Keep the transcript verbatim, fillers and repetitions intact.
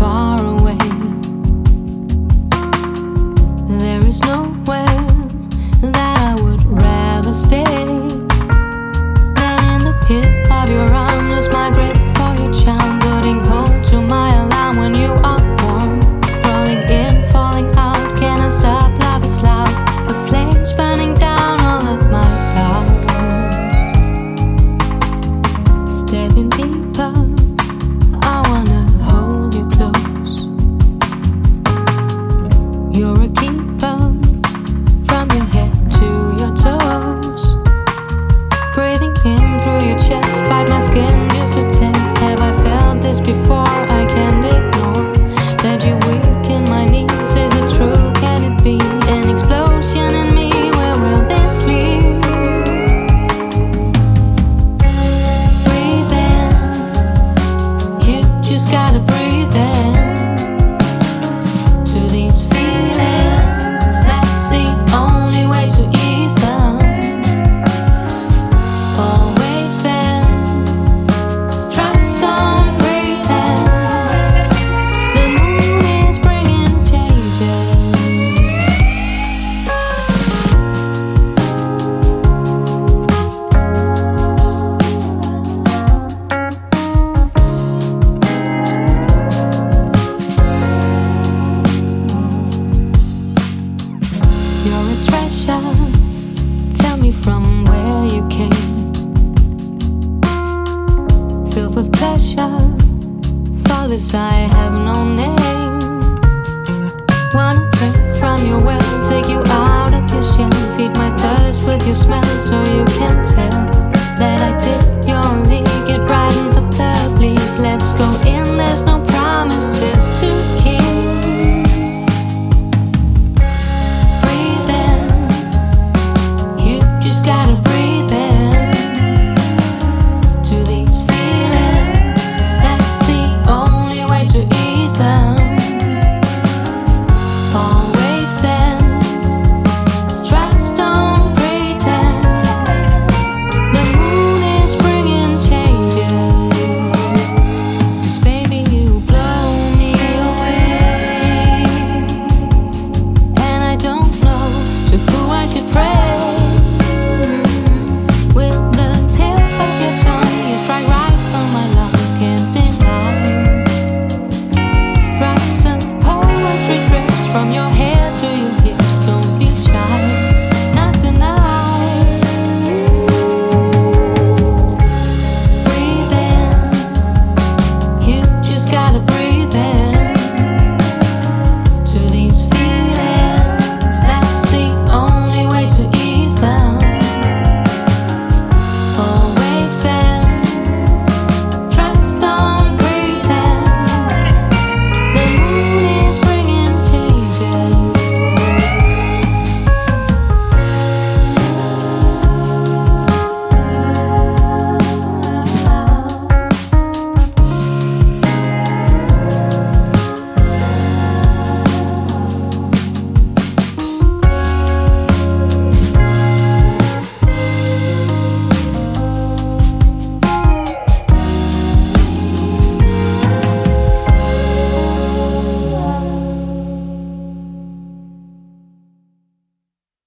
far away. There is nowhere that I would rather stay than in the pit of your arms. Lose my grip for your charm, putting hold to my alarm when you are warm. Crawling in, falling out, can I stop? Love is loud, the flames burning down all of my doubts. Stepping deeper, I wanna hold you close. You're a keeper, from your head to your toes. Breathing in through your chest, bite my skin just to test. Have I felt this before? I can't ignore that you weaken my knees. Is it true? Can it be an explosion in me? Where will this lead? Breathe in, you just gotta breathe in to these feelings. That's the only way to ease them. All waves and trust, don't pretend. The moon is bringing changes. You're a treasure, tell me from where you came. Filled with pleasure, for this I have no name. Wanna drink from your well, take you out of your shell. Feed my thirst with your smell, so you can tell that I did your league. It brightens up the bleak. Let's go in, there's no promises to keep. Breathe in, you just gotta breathe in to these